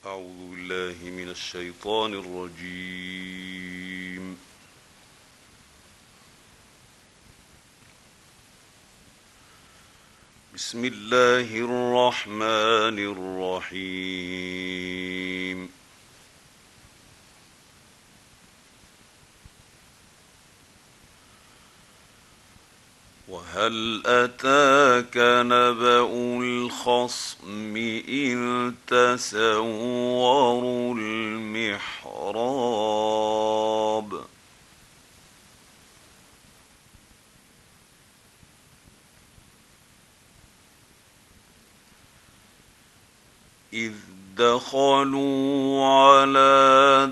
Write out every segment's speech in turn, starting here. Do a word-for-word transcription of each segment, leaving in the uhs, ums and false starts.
أعوذ بالله من الشيطان الرجيم. بسم الله الرحمن الرحيم. وهل أتاك نبأ الخصم إذ تسوروا المحراب إذ دخلوا على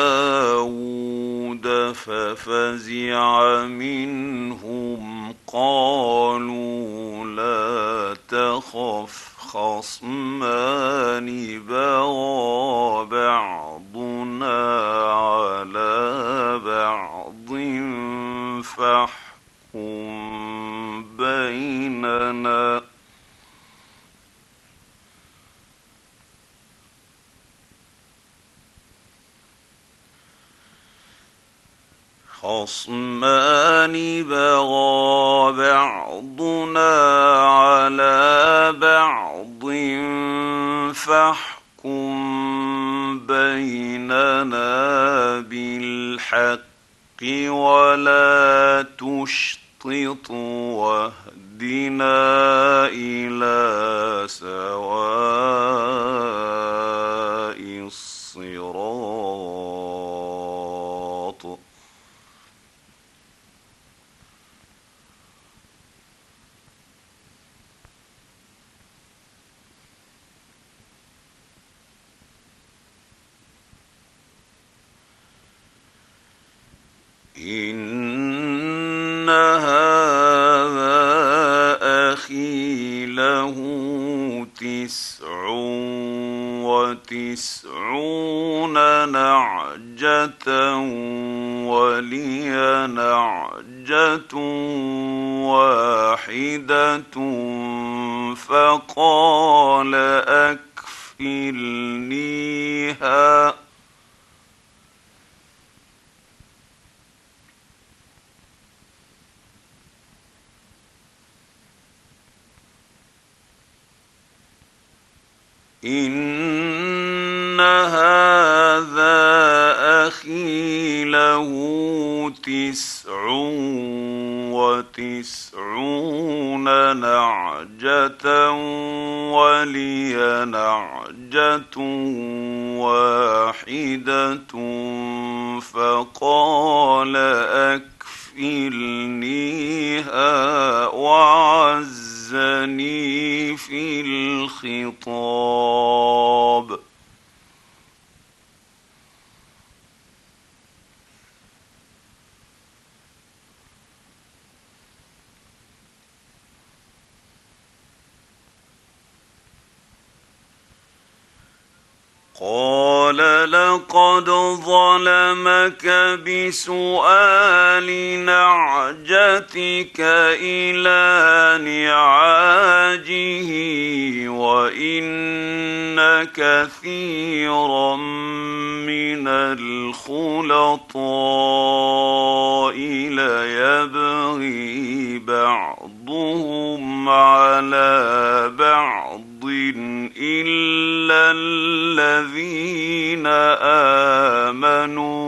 داود ففزع منهم قالوا لا تخف خصمان بغى بعضنا على بعض فاحكم بيننا خصمان بغى بعضنا على بعض فاحكم بيننا بالحق ولا تشطط واهدنا إلى سواء الصراط. إن هذا أخي له تسع وتسعون نعجة ولي نعجة واحدة فقال أكفلنيها إن هذا أخي له تسع وتسعون نعجة ولي نعجة واحدة فقال أكفلنيها وعزني في الخطاب. قال لقد ظلمك بسؤال نعجتك إلى نعاجه وإن كثيرا من الخلطاء ليبغي بعضهم على بعض إلا الذين آمنوا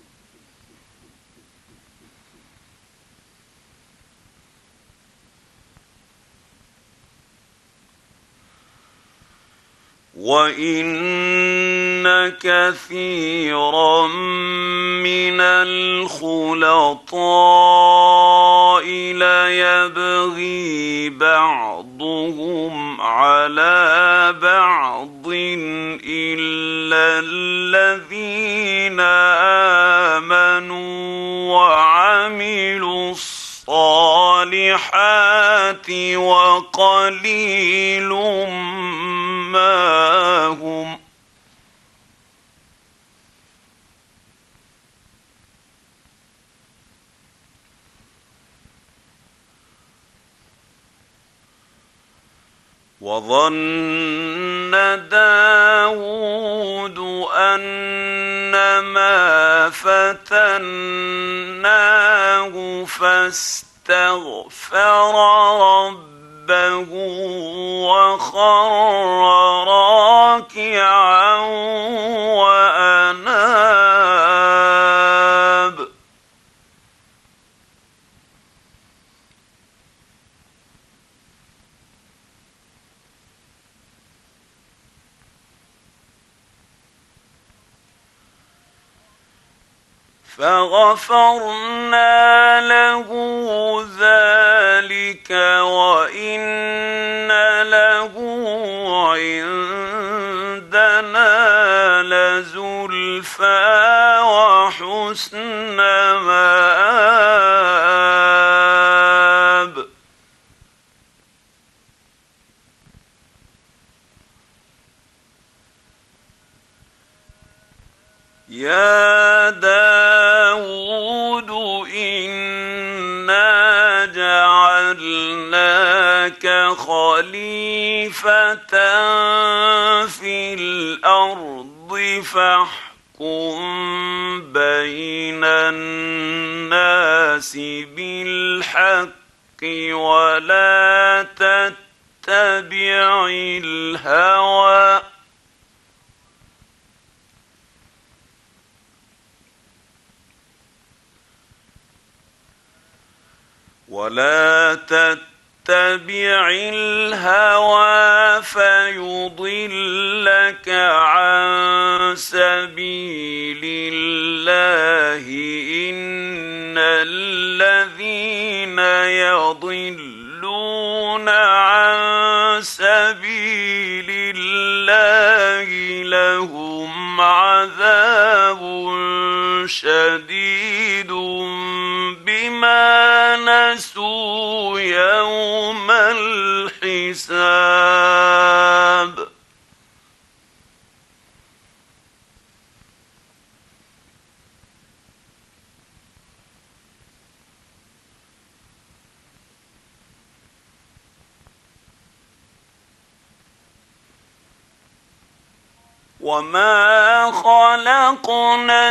وإن كثيرا من الخلطاء ليبغي بعضهم على بعض إلا الذين آمنوا وعملوا الصالحات وقليل ما هم. وظن داود أنما فتناه فاستغفر ربه وخر راكعا وأناب. فغفرنا له ذلك وإن له عندنا لزلفى وحسن مآب. يا داود إنا جعلناك خليفة في الأرض فاحكم بين الناس بالحق ولا تتبع الهوى ولا تتبع الهوى فيضلك عن سبيل الله. إن الذين يضلون عن سبيل الله لهم عذاب شديد بما نسوا يوم الحساب. وما خلقنا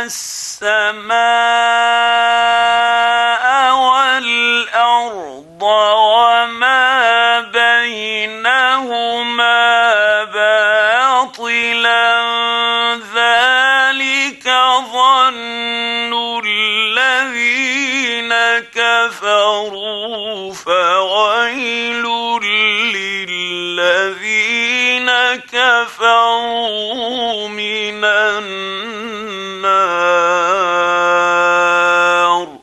السماء والأرض وما بينهما باطلا ذلك ظن الذين كفروا فويل للذين كفروا من النار.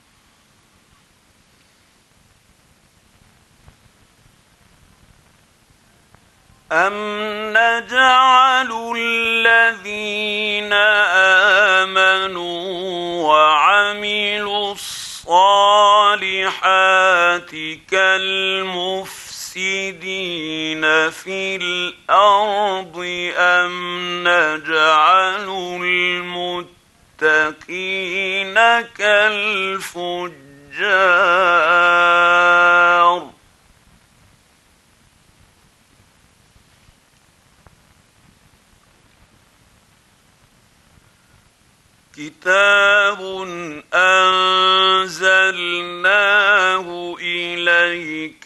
أم نجعل الذين آمنوا وعملوا الصالحات كالمفسدين في الأرض أم نجعل المتقين كالفجار. كتاب أنزلناه إليك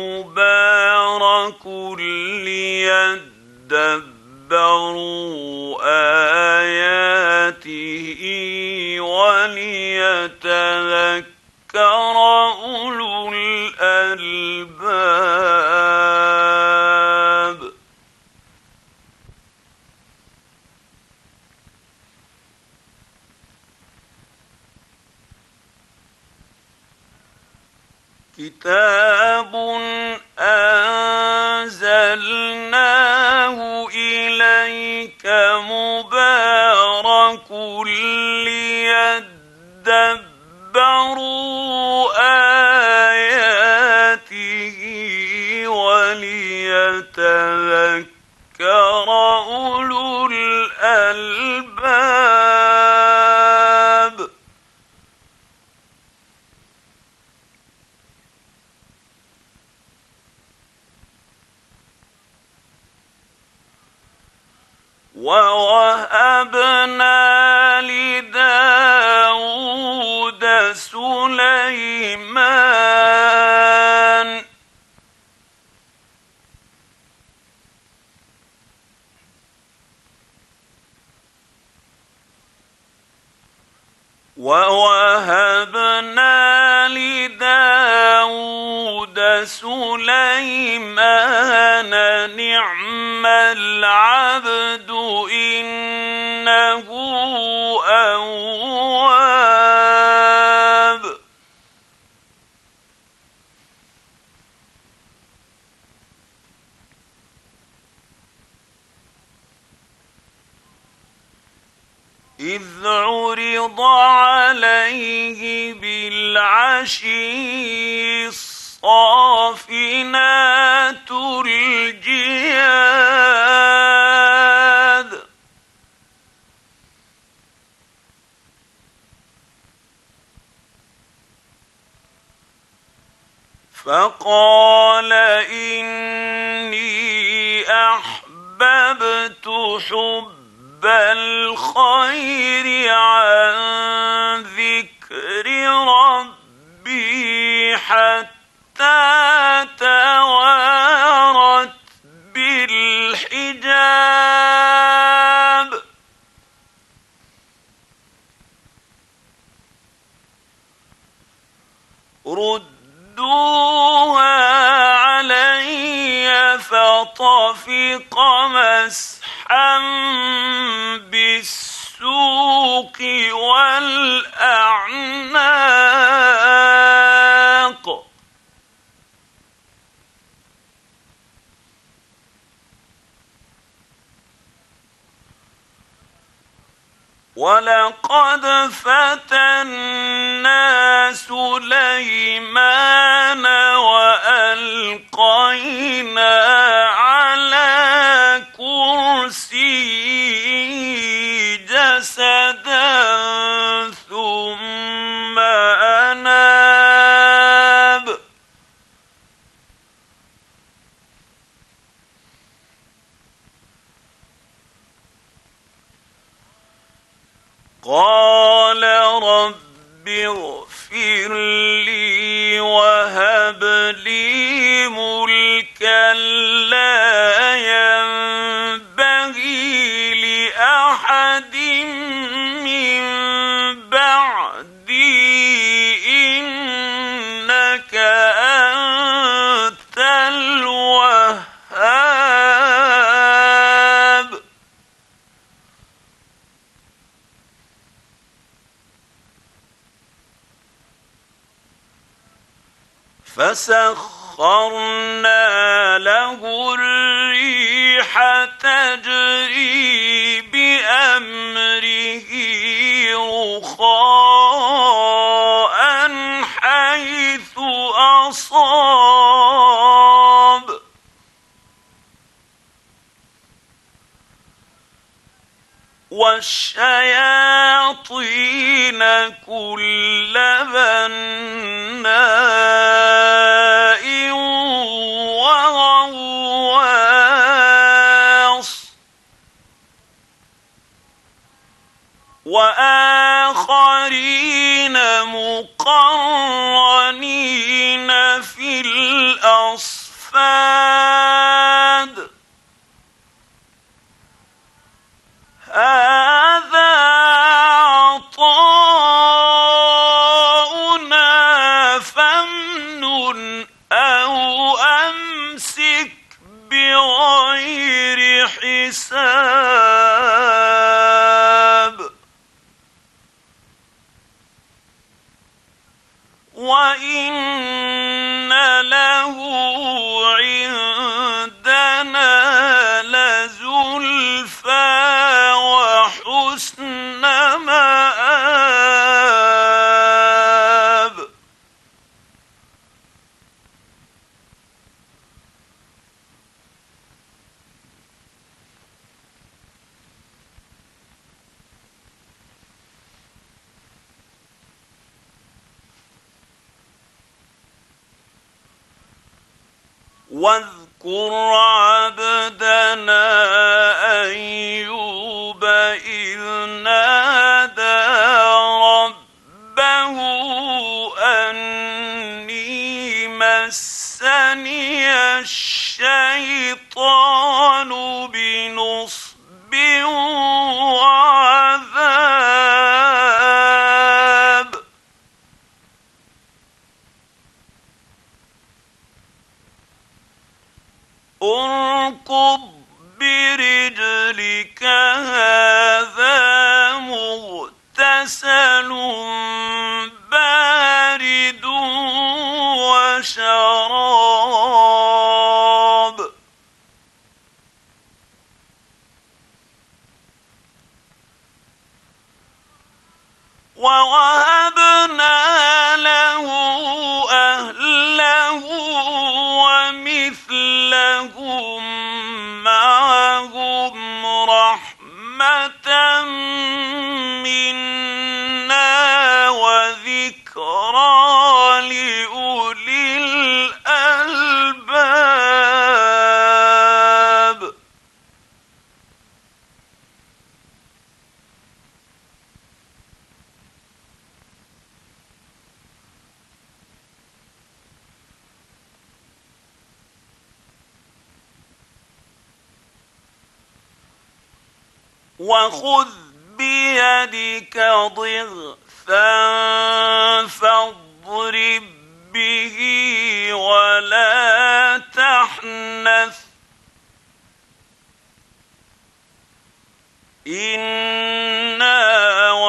مبارك ليدبروا آياته وليتذكر أولو الألباب. كتاب أنزلناه إليك مبارك ليدبروا آياته وليتذكر أولو الألباب. ووهبنا لداود سليمان ووهبنا لداود سليمان نعم العبد إنه أواب إذ عرض عليه بالعشي الصافنات الجياد فقال إني أحببت حب الخير عن ذكر ربي حتى توارت بالحجاب ردوها علي فطفق مسحا بالسوق والأعناق ولقد فتنا سليمان وألقينا على كرسيه جسدا ثم أناب قال رب اغفر لي وهب لي ملكا لا ينبغي لأحد من بعدي إنك أنت الوهاب فسخرنا له الريح تجري بأمره رخاء حيث أصاب والشياطين كل بناء وغواص وآخرين مقرنين في الأصفاد هذا عطاؤنا فامنن أو أمسك بغير حساب وإن له عندنا لزلفى وحسن مآب واذكر عبدنا أيوب وعذاب اركض برجلك هذا مغتسل بارد وشراب ووهبنا له أهله ومثلهم معهم رحمة منا وذكرى لأولي الألباب وخذ بيدك ضغثا فاضرب به ولا تحنث إنا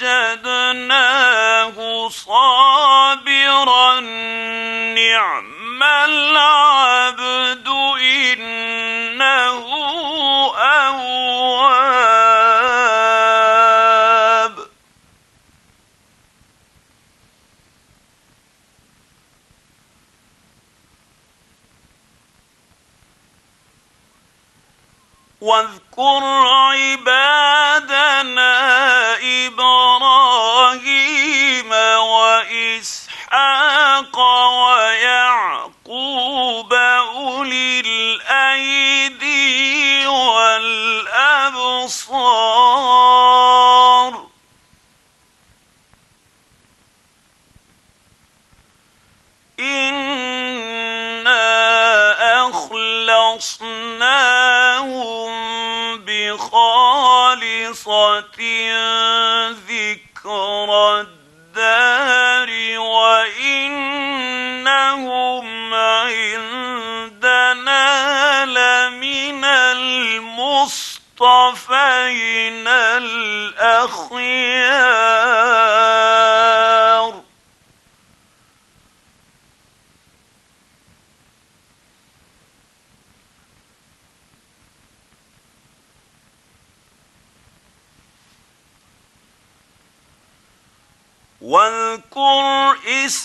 وجدناه صابرا نعم العبد إنه أواب واذكر عبادنا إبراهيم وإسحاق ويعقوب أولي الأيدي والأبصار إنا أخلصناهم بخالصة ذكرى الدار وإنهم عندنا لمن المصطفين الأخيار واذكر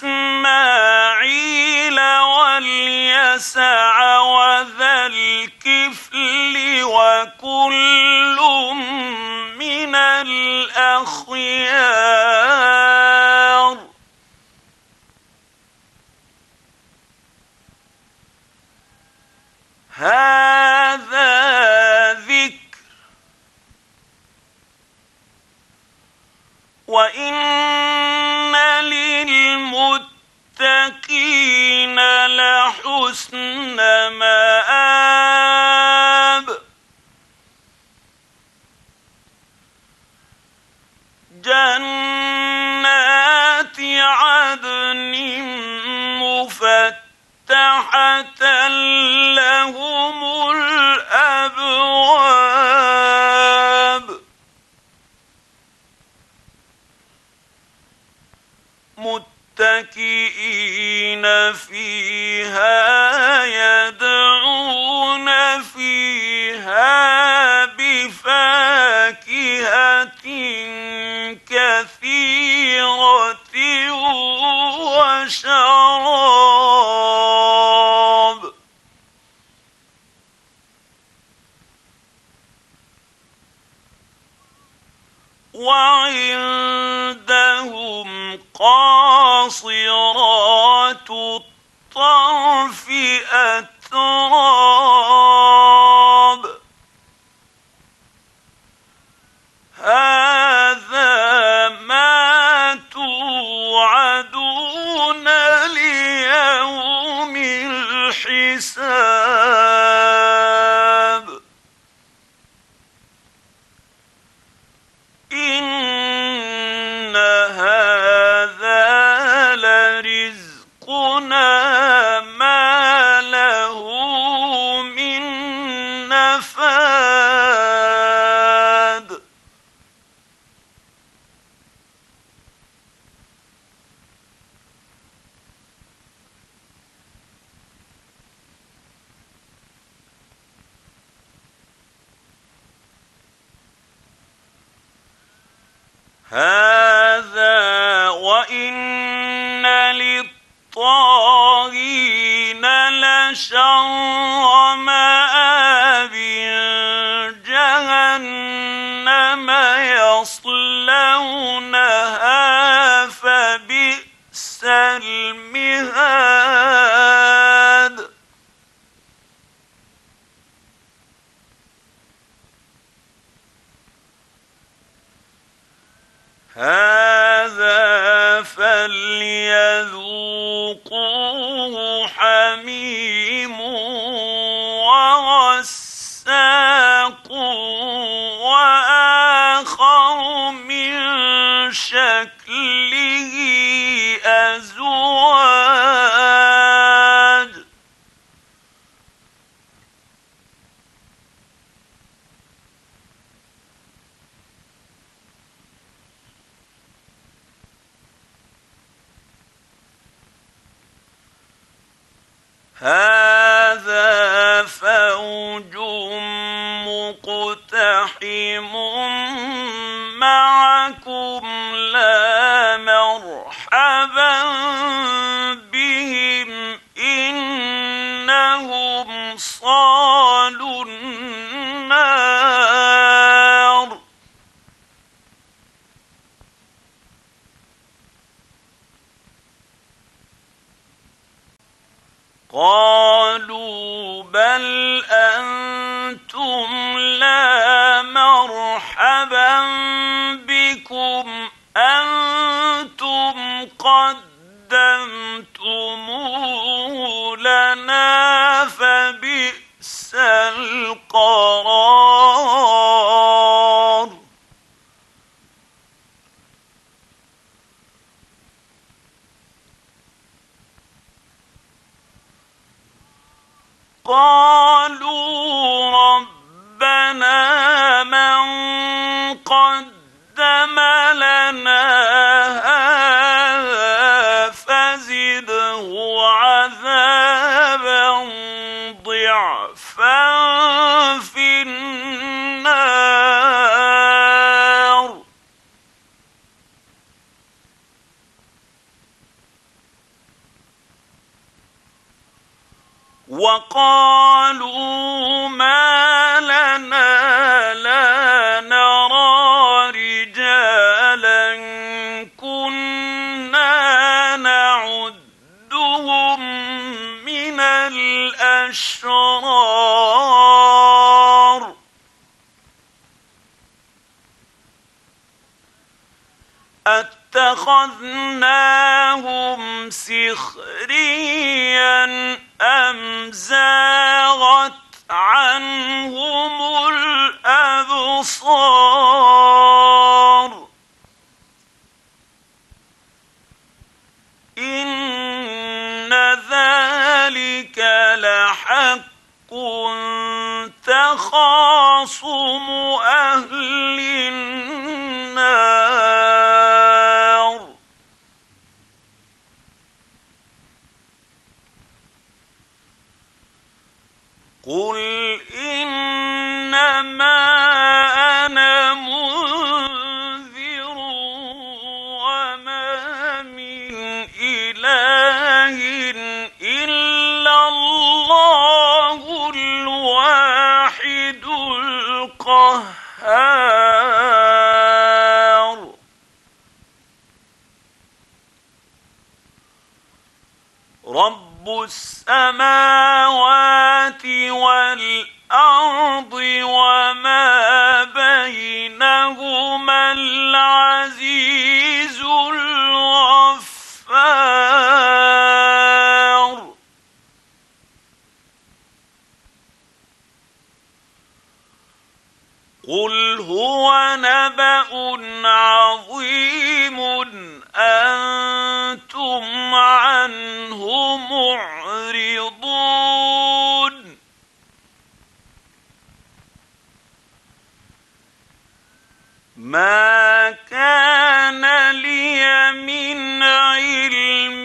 إسماعيل واليسع وذا الكفل وكل من الأخيار هذا ذكر وإن للمتقين لحسن مآب جنات عدن مفتحة لهم الأبواب متكئين فيها يدعون فيها بفاكهة كثيرة وشراب وعندهم قاصرات الطرف أتراب هذا ما توعدون ليوم الحساب هذا وإن للطاغين لشر مآب جهنم يصلونها فبئس المهاد هذا فليذوقوه حميم وغساق وآخر من شكله أزواج هذا فوج مقتحم معكم لا مرحبا بهم إنهم صالوا النار قالوا بل أنتم لا مرحبا بكم أنتم قدمتموه لنا فبئس القرار قالوا ربنا من قدم لنا هذا فزده عذابا ضعفا في النار وقالوا ما لنا لا نرى رجالا كنا نعدهم من الأشرار أتخذناهم سخريا أم زاغت عنهم الأبصار إن ذلك لحق تخاصم أهل النار قل إنما أنا منذر وما من إله إلا الله الواحد القهار رب السماوات والأرض وما بينهما العزيز الغفار قل هو نبأ عظيم أنتم عنه معرضون ما كان لي من علم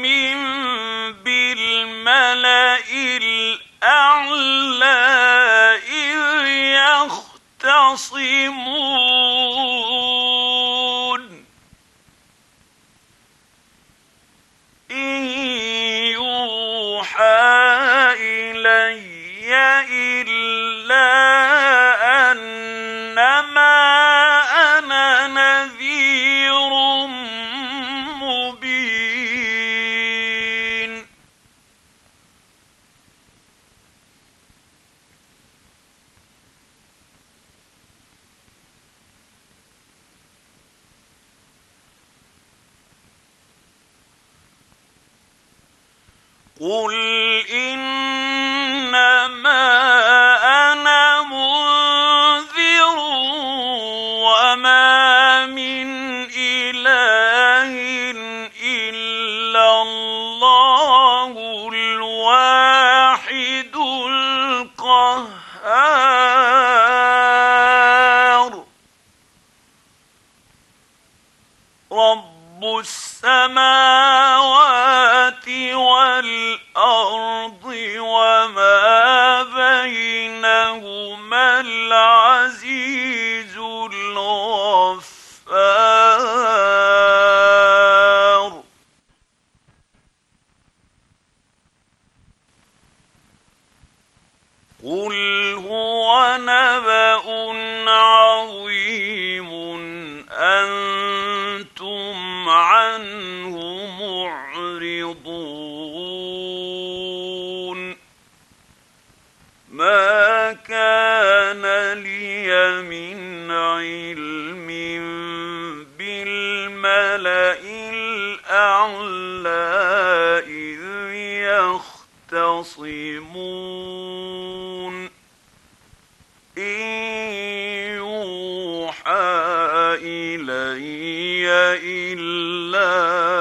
بالملأ الأعلى إذ يختصمون قل إنما أنا منذر وما من إله إلا الله الواحد القهار رب السماوات والأرض وما بينهما العزيز الغفار قل هو نبأ عظيم أنتم عنه معرضون ما كان لي من علم بالملأ الأعلى إذ يختصمون إن يوحى إلي إلا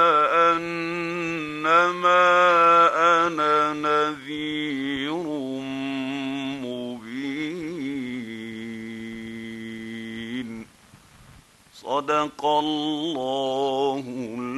أنما أنا نذير مبين صدق الله